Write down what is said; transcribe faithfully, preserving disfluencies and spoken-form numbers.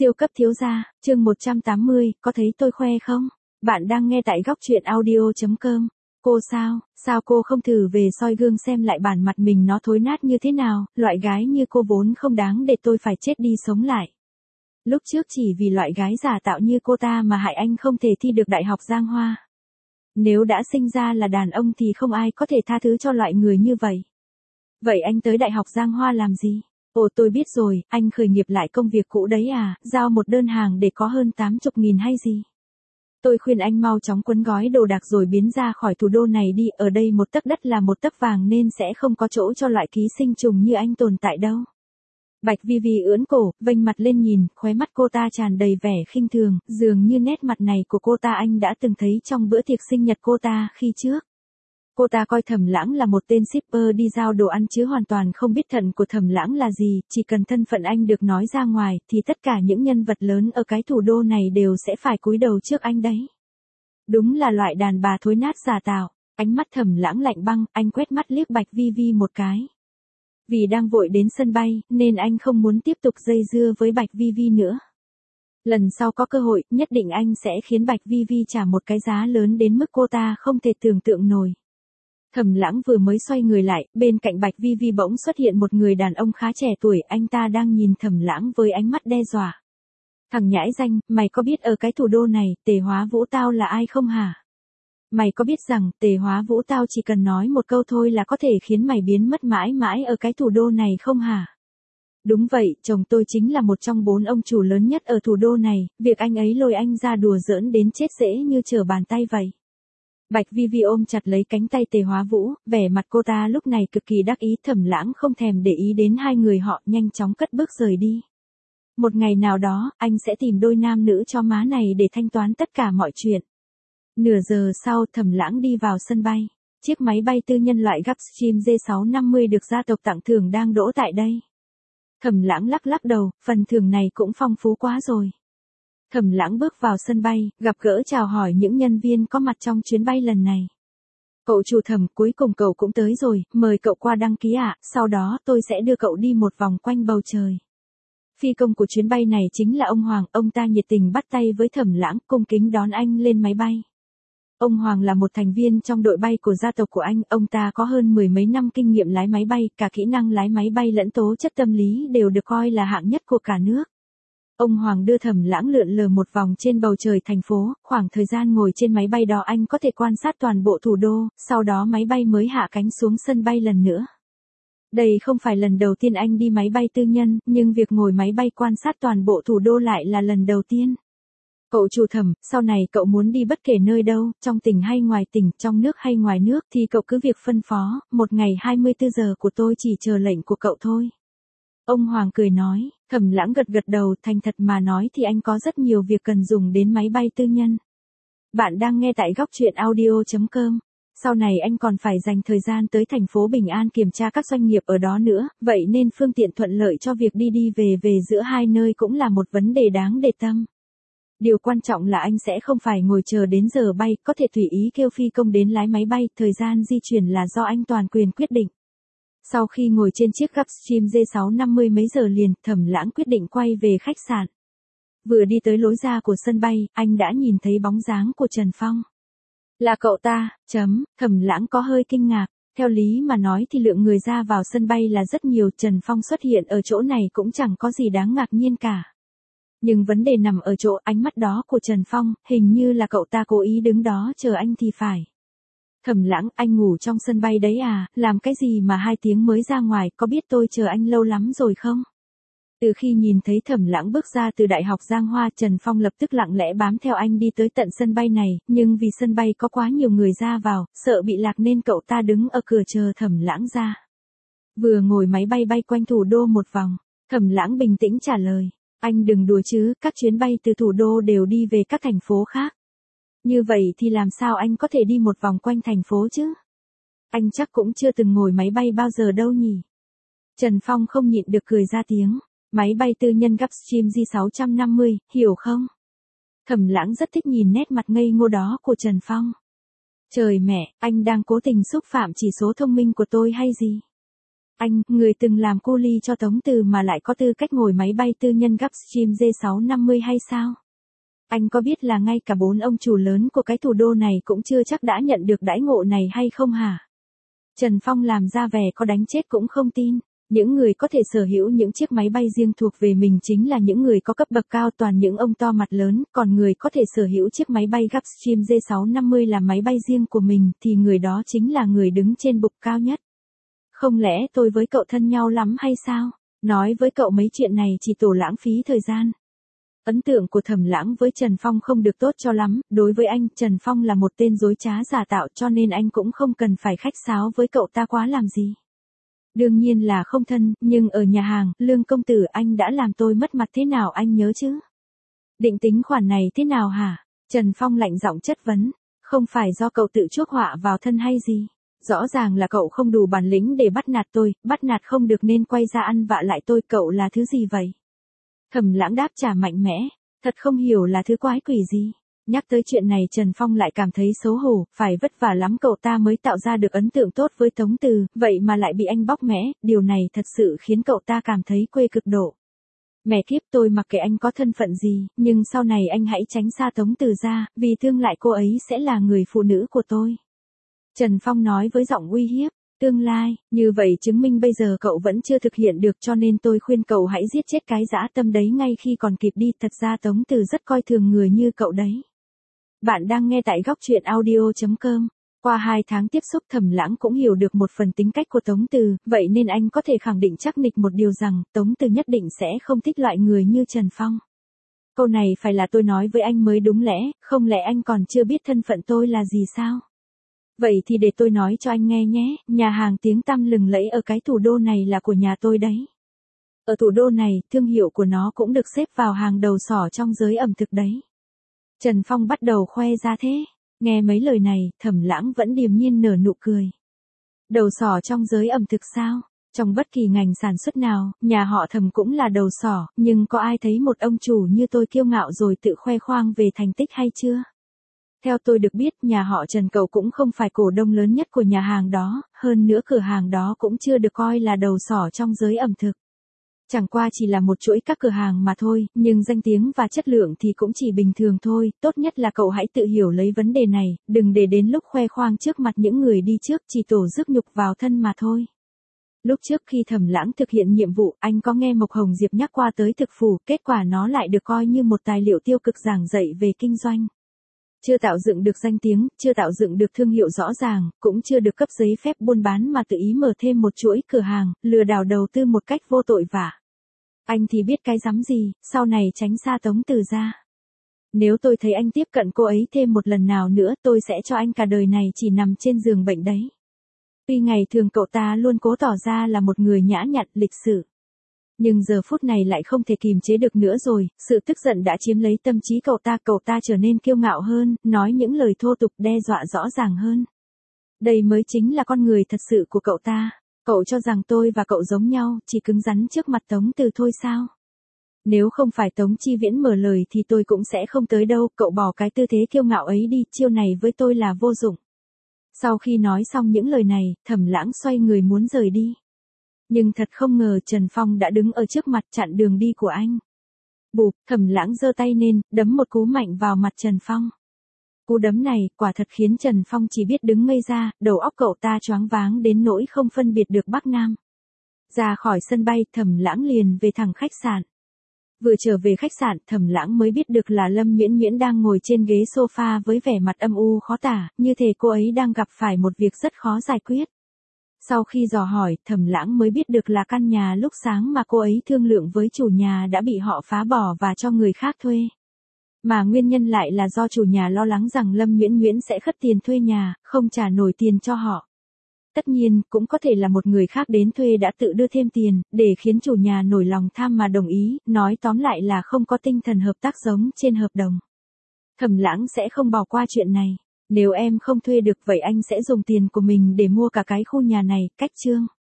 Siêu cấp thiếu gia, chương một trăm tám mươi, có thấy tôi khoe không? Bạn đang nghe tại góc truyện audio.com. Cô sao, sao cô không thử về soi gương xem lại bản mặt mình nó thối nát như thế nào, loại gái như cô vốn không đáng để tôi phải chết đi sống lại. Lúc trước chỉ vì loại gái giả tạo như cô ta mà hại anh không thể thi được đại học Giang Hoa. Nếu đã sinh ra là đàn ông thì không ai có thể tha thứ cho loại người như vậy. Vậy anh tới đại học Giang Hoa làm gì? Ồ tôi biết rồi, anh khởi nghiệp lại công việc cũ đấy à, giao một đơn hàng để có hơn tám mươi nghìn hay gì? Tôi khuyên anh mau chóng quấn gói đồ đạc rồi biến ra khỏi thủ đô này đi, ở đây một tấc đất là một tấc vàng nên sẽ không có chỗ cho loại ký sinh trùng như anh tồn tại đâu. Bạch Vi Vi ưỡn cổ, vênh mặt lên nhìn, khóe mắt cô ta tràn đầy vẻ khinh thường, dường như nét mặt này của cô ta anh đã từng thấy trong bữa tiệc sinh nhật cô ta khi trước. Cô ta coi Thẩm Lãng là một tên shipper đi giao đồ ăn chứ hoàn toàn không biết thận của Thẩm Lãng là gì, chỉ cần thân phận anh được nói ra ngoài thì tất cả những nhân vật lớn ở cái thủ đô này đều sẽ phải cúi đầu trước anh đấy. Đúng là loại đàn bà thối nát giả tạo. Ánh mắt Thẩm Lãng lạnh băng, anh quét mắt liếc Bạch Vi Vi một cái. Vì đang vội đến sân bay, nên anh không muốn tiếp tục dây dưa với Bạch Vi Vi nữa. Lần sau có cơ hội, nhất định anh sẽ khiến Bạch Vi Vi trả một cái giá lớn đến mức cô ta không thể tưởng tượng nổi. Thẩm Lãng vừa mới xoay người lại, bên cạnh Bạch Vi Vi bỗng xuất hiện một người đàn ông khá trẻ tuổi, anh ta đang nhìn Thẩm Lãng với ánh mắt đe dọa. Thằng nhãi danh, mày có biết ở cái thủ đô này, Tề Hóa Vũ tao là ai không hả? Mày có biết rằng, Tề Hóa Vũ tao chỉ cần nói một câu thôi là có thể khiến mày biến mất mãi mãi ở cái thủ đô này không hả? Đúng vậy, chồng tôi chính là một trong bốn ông chủ lớn nhất ở thủ đô này, việc anh ấy lôi anh ra đùa giỡn đến chết dễ như trở bàn tay vậy. Bạch Vi Vi ôm chặt lấy cánh tay Tề Hóa Vũ, vẻ mặt cô ta lúc này cực kỳ đắc ý. Thẩm Lãng không thèm để ý đến hai người họ, nhanh chóng cất bước rời đi. Một ngày nào đó, anh sẽ tìm đôi nam nữ cho má này để thanh toán tất cả mọi chuyện. Nửa giờ sau, Thẩm Lãng đi vào sân bay. Chiếc máy bay tư nhân loại Gulfstream G sáu năm mươi được gia tộc tặng thưởng đang đỗ tại đây. Thẩm Lãng lắc lắc đầu, phần thưởng này cũng phong phú quá rồi. Thẩm Lãng bước vào sân bay, gặp gỡ chào hỏi những nhân viên có mặt trong chuyến bay lần này. Cậu chủ Thẩm, cuối cùng cậu cũng tới rồi, mời cậu qua đăng ký ạ, sau đó tôi sẽ đưa cậu đi một vòng quanh bầu trời. Phi công của chuyến bay này chính là ông Hoàng, ông ta nhiệt tình bắt tay với Thẩm Lãng, cung kính đón anh lên máy bay. Ông Hoàng là một thành viên trong đội bay của gia tộc của anh, ông ta có hơn mười mấy năm kinh nghiệm lái máy bay, cả kỹ năng lái máy bay lẫn tố chất tâm lý đều được coi là hạng nhất của cả nước. Ông Hoàng đưa Thẩm Lãng lượn lờ một vòng trên bầu trời thành phố, khoảng thời gian ngồi trên máy bay đó anh có thể quan sát toàn bộ thủ đô, sau đó máy bay mới hạ cánh xuống sân bay lần nữa. Đây không phải lần đầu tiên anh đi máy bay tư nhân, nhưng việc ngồi máy bay quan sát toàn bộ thủ đô lại là lần đầu tiên. Cậu chủ Thẩm, sau này cậu muốn đi bất kể nơi đâu, trong tỉnh hay ngoài tỉnh, trong nước hay ngoài nước thì cậu cứ việc phân phó, một ngày hai mươi tư giờ của tôi chỉ chờ lệnh của cậu thôi. Ông Hoàng cười nói. Thẩm Lãng gật gật đầu, thành thật mà nói thì anh có rất nhiều việc cần dùng đến máy bay tư nhân. Bạn đang nghe tại góc truyện audio.com. Sau này anh còn phải dành thời gian tới thành phố Bình An kiểm tra các doanh nghiệp ở đó nữa, vậy nên phương tiện thuận lợi cho việc đi đi về về giữa hai nơi cũng là một vấn đề đáng để tâm. Điều quan trọng là anh sẽ không phải ngồi chờ đến giờ bay, có thể tùy ý kêu phi công đến lái máy bay, thời gian di chuyển là do anh toàn quyền quyết định. Sau khi ngồi trên chiếc Gulfstream G sáu năm mươi mấy giờ liền, Thẩm Lãng quyết định quay về khách sạn. Vừa đi tới lối ra của sân bay, anh đã nhìn thấy bóng dáng của Trần Phong. Là cậu ta, chấm, Thẩm Lãng có hơi kinh ngạc. Theo lý mà nói thì lượng người ra vào sân bay là rất nhiều, Trần Phong xuất hiện ở chỗ này cũng chẳng có gì đáng ngạc nhiên cả. Nhưng vấn đề nằm ở chỗ ánh mắt đó của Trần Phong, hình như là cậu ta cố ý đứng đó chờ anh thì phải. Thẩm Lãng, anh ngủ trong sân bay đấy à, làm cái gì mà hai tiếng mới ra ngoài, có biết tôi chờ anh lâu lắm rồi không? Từ khi nhìn thấy Thẩm Lãng bước ra từ Đại học Giang Hoa, Trần Phong lập tức lặng lẽ bám theo anh đi tới tận sân bay này, nhưng vì sân bay có quá nhiều người ra vào, sợ bị lạc nên cậu ta đứng ở cửa chờ Thẩm Lãng ra. Vừa ngồi máy bay bay quanh thủ đô một vòng, Thẩm Lãng bình tĩnh trả lời, anh đừng đùa chứ, các chuyến bay từ thủ đô đều đi về các thành phố khác. Như vậy thì làm sao anh có thể đi một vòng quanh thành phố chứ? Anh chắc cũng chưa từng ngồi máy bay bao giờ đâu nhỉ? Trần Phong không nhịn được cười ra tiếng. Máy bay tư nhân Gulfstream G sáu năm mươi, hiểu không? Thẩm Lãng rất thích nhìn nét mặt ngây ngô đó của Trần Phong. Trời mẹ, anh đang cố tình xúc phạm chỉ số thông minh của tôi hay gì? Anh, người từng làm cu li cho Tống Từ mà lại có tư cách ngồi máy bay tư nhân Gulfstream G sáu năm mươi hay sao? Anh có biết là ngay cả bốn ông chủ lớn của cái thủ đô này cũng chưa chắc đã nhận được đãi ngộ này hay không hả? Trần Phong làm ra vẻ có đánh chết cũng không tin. Những người có thể sở hữu những chiếc máy bay riêng thuộc về mình chính là những người có cấp bậc cao, toàn những ông to mặt lớn, còn người có thể sở hữu chiếc máy bay Gulfstream G sáu năm mươi là máy bay riêng của mình thì người đó chính là người đứng trên bục cao nhất. Không lẽ tôi với cậu thân nhau lắm hay sao? Nói với cậu mấy chuyện này chỉ tổ lãng phí thời gian. Ấn tượng của Thẩm Lãng với Trần Phong không được tốt cho lắm, đối với anh, Trần Phong là một tên dối trá giả tạo cho nên anh cũng không cần phải khách sáo với cậu ta quá làm gì. Đương nhiên là không thân, nhưng ở nhà hàng, Lương công tử anh đã làm tôi mất mặt thế nào anh nhớ chứ? Định tính khoản này thế nào hả? Trần Phong lạnh giọng chất vấn, không phải do cậu tự chuốc họa vào thân hay gì? Rõ ràng là cậu không đủ bản lĩnh để bắt nạt tôi, bắt nạt không được nên quay ra ăn vạ lại tôi, cậu là thứ gì vậy? Thẩm Lãng đáp trả mạnh mẽ, thật không hiểu là thứ quái quỷ gì. Nhắc tới chuyện này Trần Phong lại cảm thấy xấu hổ, phải vất vả lắm cậu ta mới tạo ra được ấn tượng tốt với Tống Từ, vậy mà lại bị anh bóc mẽ, điều này thật sự khiến cậu ta cảm thấy quê cực độ. Mẹ kiếp, tôi mặc kệ anh có thân phận gì, nhưng sau này anh hãy tránh xa Tống Từ ra, vì tương lai cô ấy sẽ là người phụ nữ của tôi. Trần Phong nói với giọng uy hiếp, tương lai, như vậy chứng minh bây giờ cậu vẫn chưa thực hiện được cho nên tôi khuyên cậu hãy giết chết cái dã tâm đấy ngay khi còn kịp đi, thật ra Tống Từ rất coi thường người như cậu đấy. Bạn đang nghe tại góc truyện audio chấm com. Qua hai tháng tiếp xúc Thẩm Lãng cũng hiểu được một phần tính cách của Tống Từ, vậy nên anh có thể khẳng định chắc nịch một điều rằng Tống Từ nhất định sẽ không thích loại người như Trần Phong. Câu này phải là tôi nói với anh mới đúng lẽ, không lẽ anh còn chưa biết thân phận tôi là gì sao? Vậy thì để tôi nói cho anh nghe nhé, nhà hàng tiếng tăm lừng lẫy ở cái thủ đô này là của nhà tôi đấy. Ở thủ đô này, thương hiệu của nó cũng được xếp vào hàng đầu sỏ trong giới ẩm thực đấy. Trần Phong bắt đầu khoe ra thế. Nghe mấy lời này, Thẩm Lãng vẫn điềm nhiên nở nụ cười. Đầu sỏ trong giới ẩm thực sao? Trong bất kỳ ngành sản xuất nào, nhà họ Thẩm cũng là đầu sỏ, nhưng có ai thấy một ông chủ như tôi kiêu ngạo rồi tự khoe khoang về thành tích hay chưa? Theo tôi được biết, nhà họ Trần cậu cũng không phải cổ đông lớn nhất của nhà hàng đó, hơn nữa cửa hàng đó cũng chưa được coi là đầu sỏ trong giới ẩm thực. Chẳng qua chỉ là một chuỗi các cửa hàng mà thôi, nhưng danh tiếng và chất lượng thì cũng chỉ bình thường thôi, tốt nhất là cậu hãy tự hiểu lấy vấn đề này, đừng để đến lúc khoe khoang trước mặt những người đi trước chỉ tổ rước nhục vào thân mà thôi. Lúc trước khi Thẩm Lãng thực hiện nhiệm vụ, anh có nghe Mộc Hồng Diệp nhắc qua tới thực phủ, kết quả nó lại được coi như một tài liệu tiêu cực giảng dạy về kinh doanh. Chưa tạo dựng được danh tiếng, chưa tạo dựng được thương hiệu rõ ràng, cũng chưa được cấp giấy phép buôn bán mà tự ý mở thêm một chuỗi cửa hàng, lừa đảo đầu tư một cách vô tội vạ. Anh thì biết cái rắm gì, sau này tránh xa Tống Từ ra. Nếu tôi thấy anh tiếp cận cô ấy thêm một lần nào nữa, tôi sẽ cho anh cả đời này chỉ nằm trên giường bệnh đấy. Tuy ngày thường cậu ta luôn cố tỏ ra là một người nhã nhặn, lịch sự. Nhưng giờ phút này lại không thể kìm chế được nữa rồi, sự tức giận đã chiếm lấy tâm trí cậu ta, cậu ta trở nên kiêu ngạo hơn, nói những lời thô tục đe dọa rõ ràng hơn. Đây mới chính là con người thật sự của cậu ta. Cậu cho rằng tôi và cậu giống nhau, chỉ cứng rắn trước mặt Tống Từ thôi sao? Nếu không phải Tống Chi Viễn mở lời thì tôi cũng sẽ không tới đâu, cậu bỏ cái tư thế kiêu ngạo ấy đi, chiêu này với tôi là vô dụng. Sau khi nói xong những lời này, Thẩm Lãng xoay người muốn rời đi. Nhưng thật không ngờ Trần Phong đã đứng ở trước mặt chặn đường đi của anh. Bụp, Thẩm Lãng giơ tay lên, đấm một cú mạnh vào mặt Trần Phong. Cú đấm này, quả thật khiến Trần Phong chỉ biết đứng ngây ra, đầu óc cậu ta choáng váng đến nỗi không phân biệt được Bắc Nam. Ra khỏi sân bay, Thẩm Lãng liền về thẳng khách sạn. Vừa trở về khách sạn, Thẩm Lãng mới biết được là Lâm Nguyễn Nguyễn đang ngồi trên ghế sofa với vẻ mặt âm u khó tả, như thể cô ấy đang gặp phải một việc rất khó giải quyết. Sau khi dò hỏi, Thẩm Lãng mới biết được là căn nhà lúc sáng mà cô ấy thương lượng với chủ nhà đã bị họ phá bỏ và cho người khác thuê. Mà nguyên nhân lại là do chủ nhà lo lắng rằng Lâm Nguyễn Nguyễn sẽ khất tiền thuê nhà, không trả nổi tiền cho họ. Tất nhiên, cũng có thể là một người khác đến thuê đã tự đưa thêm tiền, để khiến chủ nhà nổi lòng tham mà đồng ý, nói tóm lại là không có tinh thần hợp tác giống trên hợp đồng. Thẩm Lãng sẽ không bỏ qua chuyện này. Nếu em không thuê được vậy anh sẽ dùng tiền của mình để mua cả cái khu nhà này, cách chương.